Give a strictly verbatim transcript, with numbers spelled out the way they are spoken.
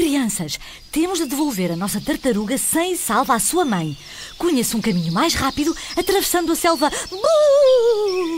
Crianças, temos de devolver a nossa tartaruga sem salva à sua mãe. Conheça um caminho mais rápido atravessando a selva. Buuu!